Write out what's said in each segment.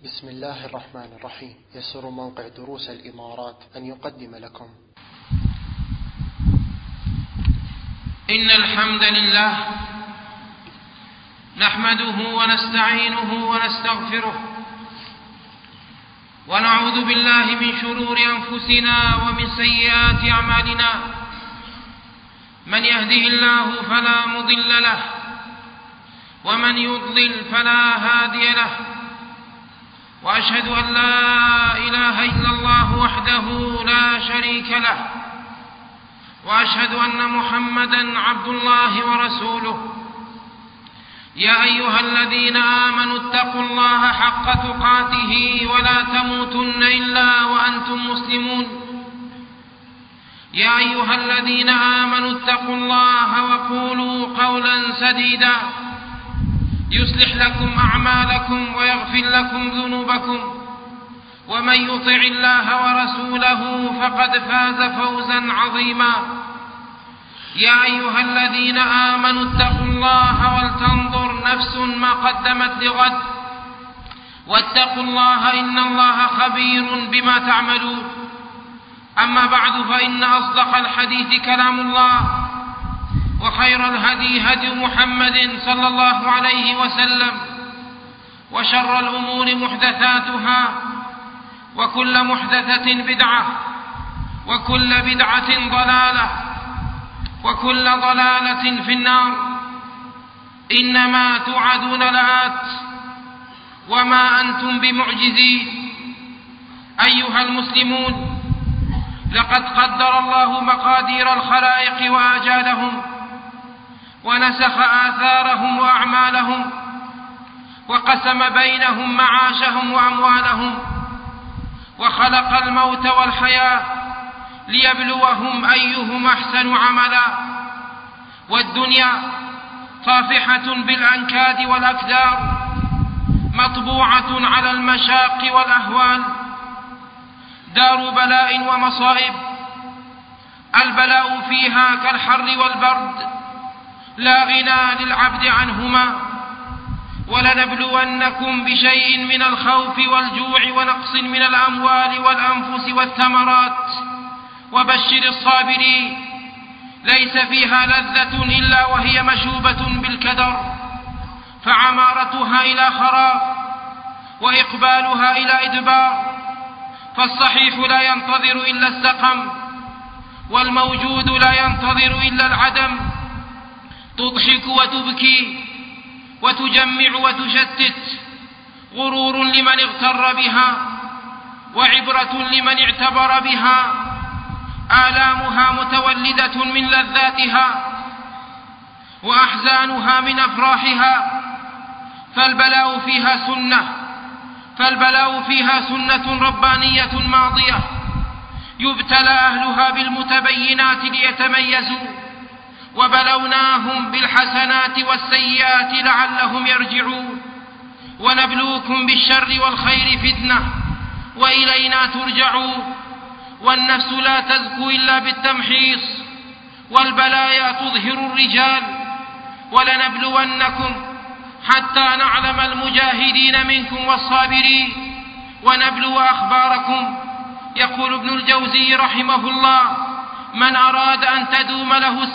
بسم الله الرحمن الرحيم. يسر موقع دروس الإمارات أن يقدم لكم إن الحمد لله نحمده ونستعينه ونستغفره ونعوذ بالله من شرور أنفسنا ومن سيئات أعمالنا. من يهده الله فلا مضل له ومن يضلل فلا هادي له، وأشهد أن لا إله إلا الله وحده لا شريك له، وأشهد أن محمدًا عبد الله ورسوله. يا أيها الذين آمنوا اتقوا الله حق تقاته ولا تموتن إلا وأنتم مسلمون. يا أيها الذين آمنوا اتقوا الله وقولوا قولا سديدا يصلح لكم أعمالكم ويغفر لكم ذنوبكم، ومن يطع الله ورسوله فقد فاز فوزا عظيما. يا أيها الذين آمنوا اتقوا الله ولتنظر نفس ما قدمت لغد، واتقوا الله إن الله خبير بما تعملون. أما بعد، فإن أصدق الحديث كلام الله، وخير الهدي هدي محمد صلى الله عليه وسلم، وشر الأمور محدثاتها، وكل محدثة بدعة، وكل بدعة ضلالة، وكل ضلالة في النار. إنما توعدون لآت وما أنتم بمعجزين. أيها المسلمون، لقد قدر الله مقادير الخلائق وآجالهم، ونسخ آثارهم وأعمالهم، وقسم بينهم معاشهم وأموالهم، وخلق الموت والحياة ليبلوهم أيهم أحسن عملا. والدنيا طافحة بالأنكاد والأكدار، مطبوعة على المشاق والأهوال، دار بلاء ومصائب. البلاء فيها كالحر والبرد، لا غنى للعبد عنهما. ولنبلونكم بشيء من الخوف والجوع ونقص من الأموال والأنفس والثمرات، وبشر الصابرين. ليس فيها لذة إلا وهي مشوبة بالكدر، فعمارتها إلى خراب وإقبالها إلى إدبار. فالصحيح لا ينتظر إلا السقم، والموجود لا ينتظر إلا العدم. تضحك وتبكي وتجمع وتشتت، غرور لمن اغتر بها، وعبرة لمن اعتبر بها. آلامها متولدة من لذاتها، وأحزانها من أفراحها. فالبلاء فيها سنة ربانية ماضية، يبتلى أهلها بالمتبينات ليتميزوا. وبلوناهم بالحسنات والسيئات لعلهم يرجعون. ونبلوكم بالشر والخير فتنة، وإلينا ترجعون. والنفس لا تزكو إلا بالتمحيص، والبلايا تظهر الرجال. ولنبلونكم حتى نعلم المجاهدين منكم والصابرين، ونبلو أخباركم. يقول ابن الجوزي رحمه الله: من أراد أن تدوم له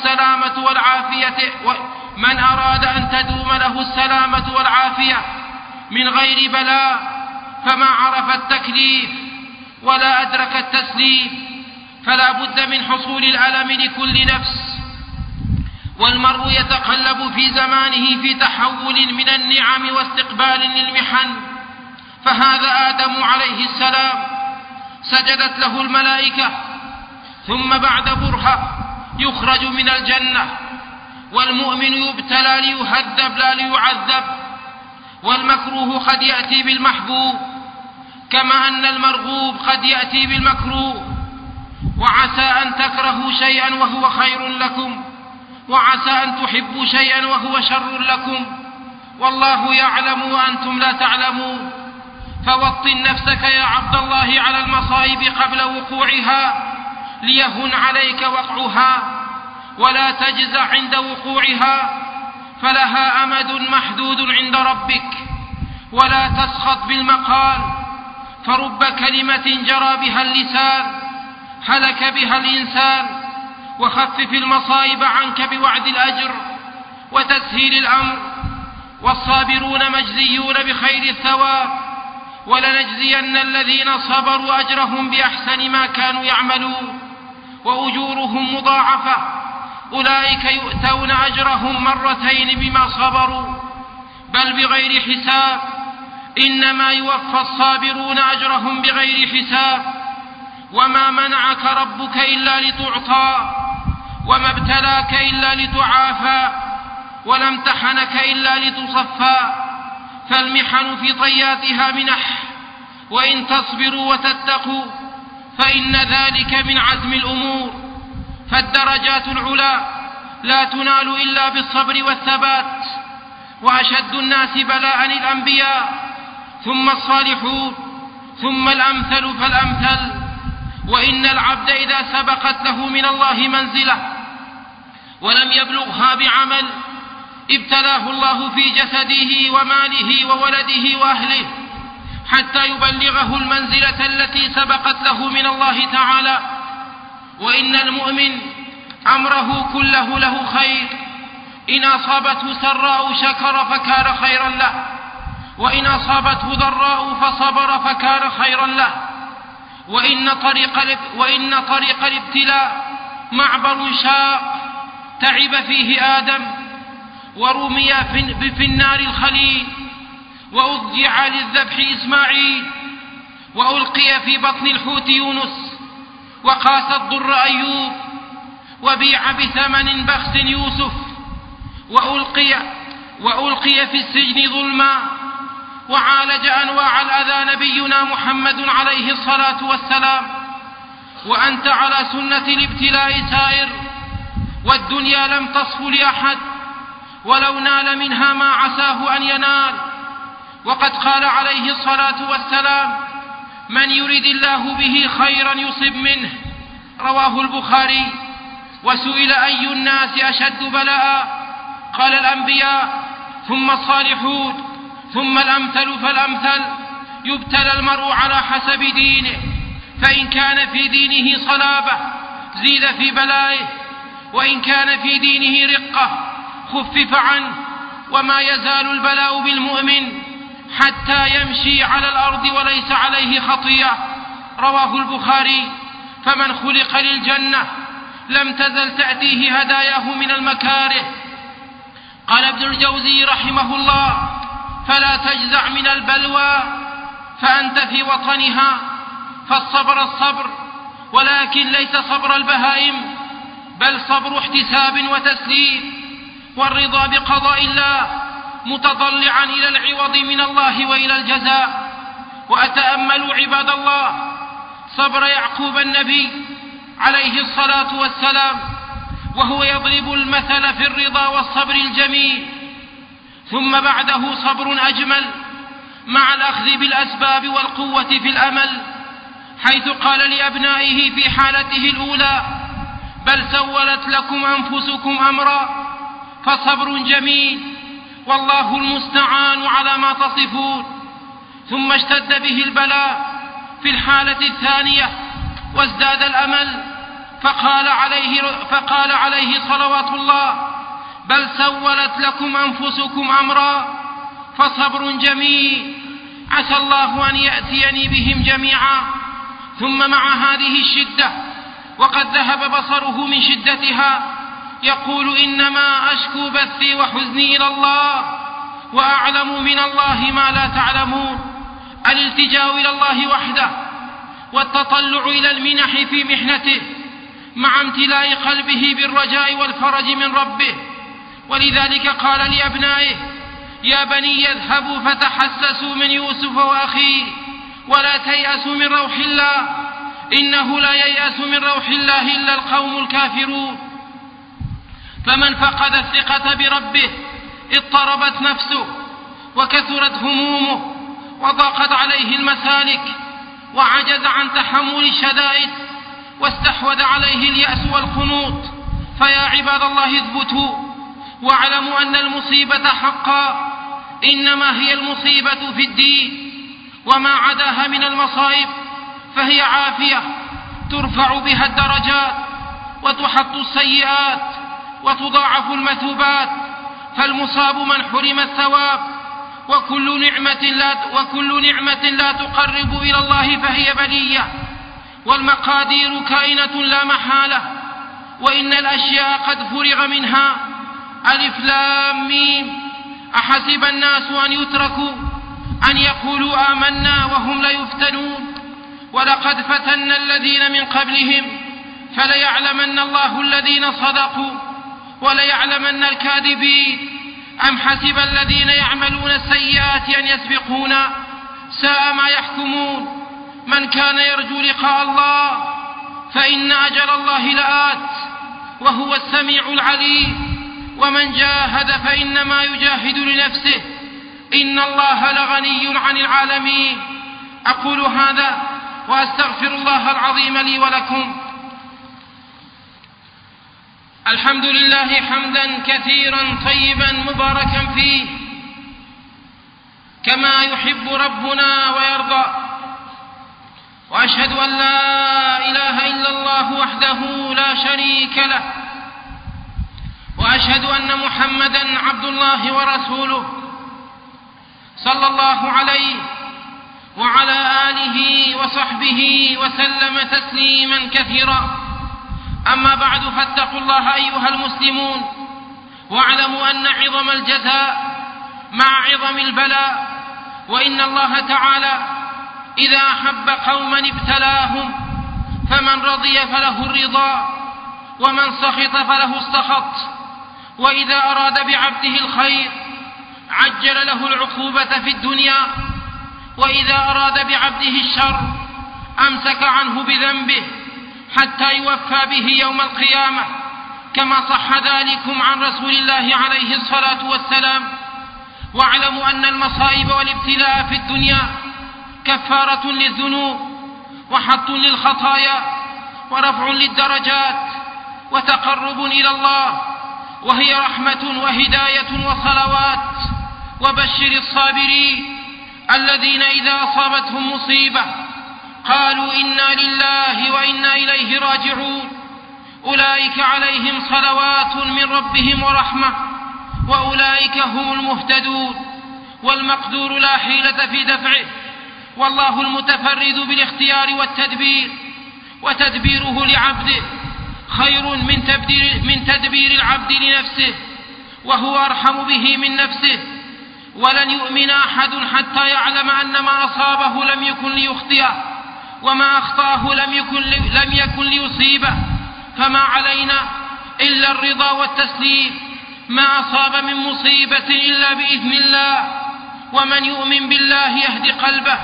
السلامة والعافية من غير بلاء، فما عرف التكليف ولا أدرك التسليم، فلا بد من حصول الألم لكل نفس. والمرء يتقلب في زمانه في تحول من النعم واستقبال للمحن. فهذا آدم عليه السلام، سجدت له الملائكة، ثم بعد برهة يخرج من الجنة. والمؤمن يبتلى ليهذب لا ليعذب. والمكروه قد يأتي بالمحبوب، كما أن المرغوب قد يأتي بالمكروه. وعسى أن تكرهوا شيئا وهو خير لكم، وعسى أن تحبوا شيئا وهو شر لكم، والله يعلم وأنتم لا تعلمون. فوطن نفسك يا عبد الله على المصائب قبل وقوعها، ليهن عليك وقعها، ولا تجزع عند وقوعها، فلها أمد محدود عند ربك. ولا تسخط بالمقال، فرب كلمة جرى بها اللسان هلك بها الإنسان. وخفف المصائب عنك بوعد الأجر وتسهيل الأمر، والصابرون مجزيون بخير الثواب، ولنجزين الذين صبروا أجرهم بأحسن ما كانوا يعملون، وأجورهم مضاعفة. أولئك يؤتون أجرهم مرتين بما صبروا بل بغير حساب، إنما يوفى الصابرون أجرهم بغير حساب. وما منعك ربك إلا لتعطى، وما ابتلاك إلا لتعافى، ولا امتحنك إلا لتصفى. فالمحن في طياتها منح، وإن تصبروا وتتقوا فإن ذلك من عزم الأمور. فالدرجات العلى لا تنال إلا بالصبر والثبات. وأشد الناس بلاء الأنبياء، ثم الصالحون، ثم الأمثل فالأمثل. وإن العبد إذا سبقت له من الله منزلة ولم يبلغها بعمل ابتلاه الله في جسده وماله وولده وأهله حتى يبلغه المنزلة التي سبقت له من الله تعالى. وإن المؤمن أمره كله له خير، إن أصابته سراء شكر فكان خيرا له، وإن أصابته ضراء فصبر فكان خيرا له. وإن طريق الابتلاء معبر شاق تعب فيه آدم، ورمي في النار الخليل، وأضجع للذبح إسماعيل، وألقي في بطن الحوت يونس، وقاس الضر أيوب، وبيع بثمن بخس يوسف، وألقي في السجن ظلما، وعالج أنواع الأذى نبينا محمد عليه الصلاة والسلام. وأنت على سنة الابتلاء سائر، والدنيا لم تصف لأحد ولو نال منها ما عساه أن ينال. وقد قال عليه الصلاة والسلام: من يرد الله به خيرا يصب منه، رواه البخاري. وسئل أي الناس أشد بلاء؟ قال الأنبياء، ثم الصالحون، ثم الأمثل فالأمثل. يبتلى المرء على حسب دينه، فإن كان في دينه صلابة زيد في بلائه، وإن كان في دينه رقة خفف عنه. وما يزال البلاء بالمؤمن حتى يمشي على الأرض وليس عليه خطيئة، رواه البخاري. فمن خلق للجنة لم تزل تأتيه هداياه من المكاره. قال ابن الجوزي رحمه الله: فلا تجزع من البلوى فأنت في وطنها، فالصبر الصبر، ولكن ليس صبر البهائم، بل صبر احتساب وتسليم، والرضا بقضاء الله متضلعا إلى العوض من الله وإلى الجزاء. وأتأملوا عباد الله صبر يعقوب النبي عليه الصلاة والسلام، وهو يضرب المثل في الرضا والصبر الجميل. ثم بعده صبر أجمل مع الأخذ بالأسباب والقوة في الأمل، حيث قال لأبنائه في حالته الأولى: بل سولت لكم أنفسكم أمرا، فصبر جميل، والله المستعان على ما تصفون. ثم اشتد به البلاء في الحالة الثانية وازداد الأمل، فقال عليه صلوات الله: بل سولت لكم أنفسكم أمرا، فصبر جميل، عسى الله أن يأتيني بهم جميعا. ثم مع هذه الشدة وقد ذهب بصره من شدتها يقول: إنما أشكو بثي وحزني إلى الله، وأعلم من الله ما لا تعلمون. الالتجاء إلى الله وحده والتطلع إلى المنح في محنته، مع امتلاء قلبه بالرجاء والفرج من ربه. ولذلك قال لأبنائه: يا بني اذهبوا فتحسسوا من يوسف وأخيه ولا تيأسوا من روح الله، إنه لا ييأس من روح الله إلا القوم الكافرون. فمن فقد الثقة بربه اضطربت نفسه وكثرت همومه وضاقت عليه المسالك وعجز عن تحمل الشدائد واستحوذ عليه اليأس والقنوط. فيا عباد الله اثبتوا واعلموا أن المصيبة حقا إنما هي المصيبة في الدين، وما عداها من المصائب فهي عافية ترفع بها الدرجات وتحط السيئات وتضاعف المثوبات، فالمصاب من حرم الثواب، وكل نعمة لا تقرب إلى الله فهي بلية، والمقادير كائنة لا محالة، وإن الأشياء قد فرغ منها. ألف لام ميم، أحسب الناس أن يتركوا أن يقولوا آمنا وهم لا يفتنون، ولقد فتنا الذين من قبلهم فليعلمن الله الذين صدقوا وليعلمن الكاذبين. أم حسب الذين يعملون السيئات أن يسبقونا، ساء ما يحكمون. من كان يرجو لقاء الله فإن أجل الله لآت وهو السميع العليم، ومن جاهد فإنما يجاهد لنفسه، إن الله لغني عن العالمين. أقول هذا وأستغفر الله العظيم لي ولكم. الحمد لله حمدا كثيرا طيبا مباركا فيه كما يحب ربنا ويرضى، وأشهد أن لا إله إلا الله وحده لا شريك له، وأشهد أن محمدا عبد الله ورسوله صلى الله عليه وعلى آله وصحبه وسلم تسليما كثيرا. أما بعد، فاتقوا الله أيها المسلمون، واعلموا أن عظم الجزاء مع عظم البلاء، وإن الله تعالى إذا أحب قوما ابتلاهم، فمن رضي فله الرضا ومن سخط فله السخط، وإذا أراد بعبده الخير عجل له العقوبة في الدنيا، وإذا أراد بعبده الشر أمسك عنه بذنبه حتى يوفى به يوم القيامة، كما صح ذلكم عن رسول الله عليه الصلاة والسلام. واعلموا أن المصائب والابتلاء في الدنيا كفارة للذنوب وحط للخطايا ورفع للدرجات وتقرب إلى الله، وهي رحمة وهداية وصلوات. وبشر الصابرين الذين إذا أصابتهم مصيبة قالوا إنا لله وإنا إليه راجعون، أولئك عليهم صلوات من ربهم ورحمة وأولئك هم المهتدون. والمقدور لا حيلة في دفعه، والله المتفرد بالاختيار والتدبير، وتدبيره لعبده خير من تدبير العبد لنفسه، وهو أرحم به من نفسه. ولن يؤمن أحد حتى يعلم أن ما أصابه لم يكن ليخطئه، وما أخطأه لم يكن ليصيبه، فما علينا إلا الرضا والتسليم. ما أصاب من مصيبة إلا بإذن الله، ومن يؤمن بالله يهدي قلبه،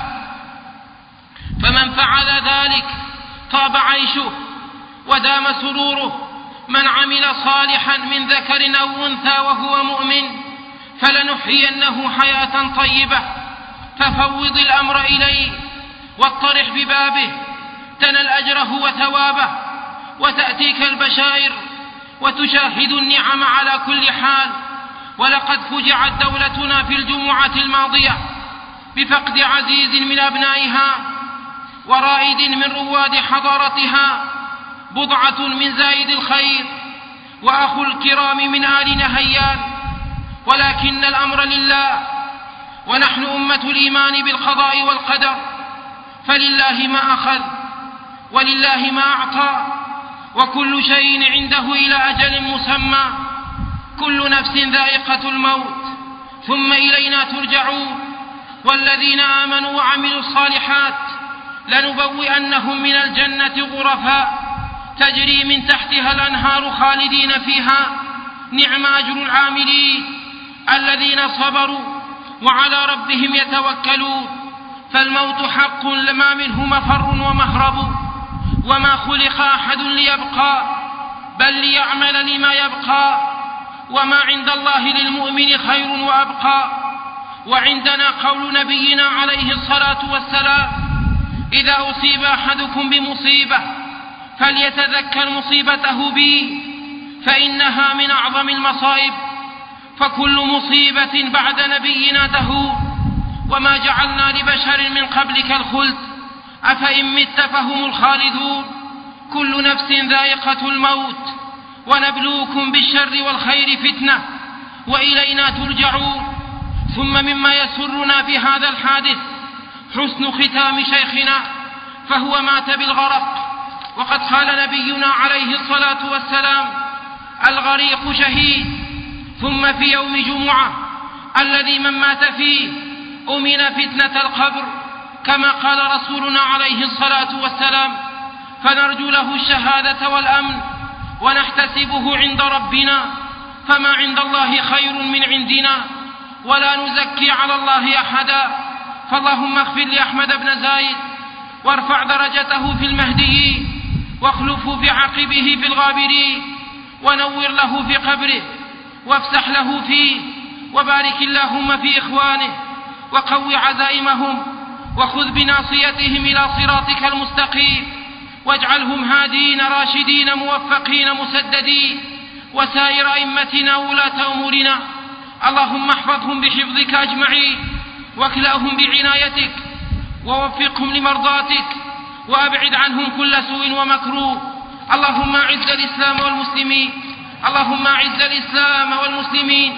فمن فعل ذلك طاب عيشه ودام سروره. من عمل صالحا من ذكر أو أنثى وهو مؤمن فلنحيينه حياة طيبة، ففوض الأمر إليه واطرح ببابه، تنل أجره وثوابه، وتأتيك البشائر وتشاهد النعم على كل حال. ولقد فجعت دولتنا في الجمعة الماضية بفقد عزيز من أبنائها ورائد من رواد حضارتها، بضعة من زايد الخير وأخو الكرام من آل نهيان. ولكن الأمر لله، ونحن أمة الإيمان بالقضاء والقدر، فلله ما أخذ ولله ما أعطى، وكل شيء عنده إلى أجل مسمى. كل نفس ذائقة الموت، ثم إلينا ترجعون. والذين آمنوا وعملوا الصالحات لنبوئنهم من الجنة غرفا تجري من تحتها الأنهار خالدين فيها، نعم أجر العاملين الذين صبروا وعلى ربهم يتوكلون. فالموت حق لما منه مفر ومهرب، وما خلق أحد ليبقى بل ليعمل لما يبقى، وما عند الله للمؤمن خير وأبقى. وعندنا قول نبينا عليه الصلاة والسلام: إذا أصيب أحدكم بمصيبة فليتذكر مصيبته بي، فإنها من أعظم المصائب، فكل مصيبة بعد نبينا دهور، وما جعلنا لبشر من قبلك الخلد أفإن مت فهم الخالدون. كل نفس ذائقة الموت، ونبلوكم بالشر والخير فتنة، وإلينا ترجعون. ثم مما يسرنا في هذا الحادث حسن ختام شيخنا، فهو مات بالغرق، وقد قال نبينا عليه الصلاة والسلام: الغريق شهيد. ثم في يوم جمعة الذي من مات فيه أمن فتنة القبر، كما قال رسولنا عليه الصلاة والسلام: فنرجو له الشهادة والأمن ونحتسبه عند ربنا، فما عند الله خير من عندنا، ولا نزكي على الله أحدا. فاللهم اغفر لأحمد بن زايد، وارفع درجته في المهديين، واخلفه في عقبه في الغابرين، ونور له في قبره، وافسح له فيه، وبارك اللهم في إخوانه، وقو عزائمهم، وخذ بناصيتهم إلى صراطك المستقيم، واجعلهم هادين راشدين موفقين مسددين، وسائر أئمتنا وولاة أمورنا اللهم احفظهم بحفظك أجمعين، واكلأهم بعنايتك، ووفقهم لمرضاتك، وأبعد عنهم كل سوء ومكروه. اللهم أعز الإسلام والمسلمين، اللهم أعز الإسلام والمسلمين،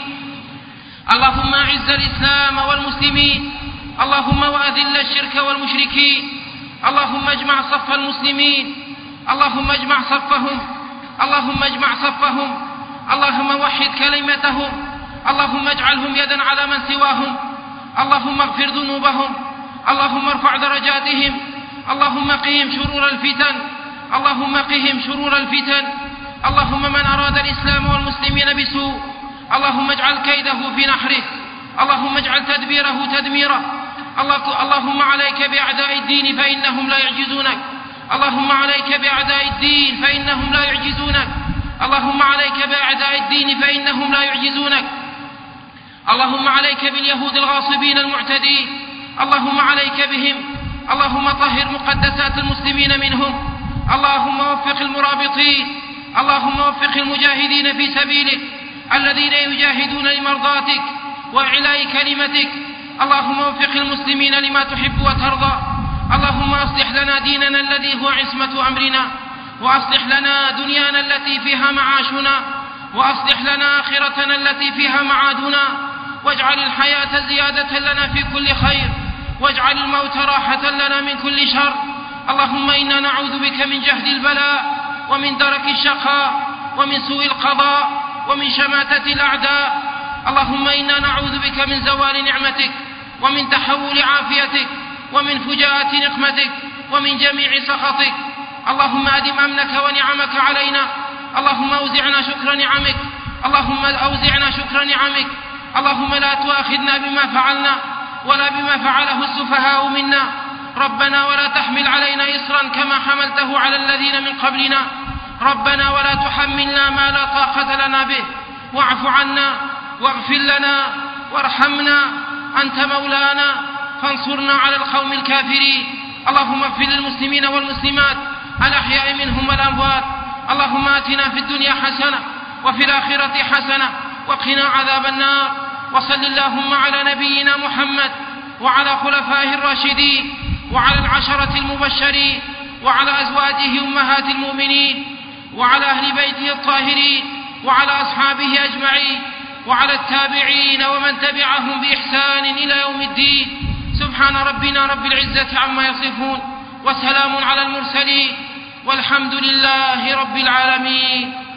اللهم أعز الإسلام والمسلمين، اللهم وأذل الشرك والمشركين، اللهم اجمع صف المسلمين، اللهم اجمع صفهم، اللهم اجمع صفهم، اللهم وحد كلمتهم، اللهم اجعلهم يدا على من سواهم، اللهم اغفر ذنوبهم، اللهم ارفع درجاتهم، اللهم قهم شرور الفتن، اللهم قهم شرور الفتن. اللهم من أراد الإسلام والمسلمين بسوء اللهم اجعل كيده في نحره، اللهم اجعل تدبيره تدميره. اللهم عليك بأعداء الدين فإنهم لا يعجزونك، اللهم عليك بأعداء الدين فإنهم لا يعجزونك، اللهم عليك بأعداء الدين فإنهم لا يعجزونك. اللهم عليك باليهود الغاصبين المعتدين، اللهم عليك بهم، اللهم طهر مقدسات المسلمين منهم، اللهم وفق المرابطين، اللهم وفق المجاهدين في سبيلك الذين يجاهدون لمرضاتك وإعلاء كلمتك، اللهم وفق المسلمين لما تحب وترضى. اللهم أصلح لنا ديننا الذي هو عصمة أمرنا، وأصلح لنا دنيانا التي فيها معاشنا، وأصلح لنا آخرتنا التي فيها معادنا، واجعل الحياة زيادة لنا في كل خير، واجعل الموت راحة لنا من كل شر. اللهم إنا نعوذ بك من جهد البلاء، ومن درك الشقاء، ومن سوء القضاء، ومن شماتة الأعداء. اللهم إنا نعوذ بك من زوال نعمتك، ومن تحول عافيتك، ومن فجاءة نقمتك، ومن جميع سخطك. اللهم أدم أمنك ونعمك علينا، اللهم أوزعنا شكر نعمك، اللهم أوزعنا شكر نعمك. اللهم لا تؤاخذنا بما فعلنا ولا بما فعله السفهاء منا، ربنا ولا تحمل علينا إصرا كما حملته على الذين من قبلنا، ربنا ولا تحملنا ما لا طاقة لنا به، واعف عنا واغفر لنا وارحمنا، أنت مولانا فانصرنا على القوم الكافرين. اللهم اغفر للمسلمين والمسلمات الأحياء منهم والأموات. اللهم آتنا في الدنيا حسنة وفي الآخرة حسنة وقنا عذاب النار. وصل اللهم على نبينا محمد وعلى خلفائه الراشدين وعلى العشرة المبشرين وعلى أزواجه أمهات المؤمنين وعلى أهل بيته الطاهرين وعلى أصحابه أجمعين وعلى التابعين ومن تبعهم بإحسان إلى يوم الدين. سبحان ربنا رب العزة عما يصفون، وسلام على المرسلين، والحمد لله رب العالمين.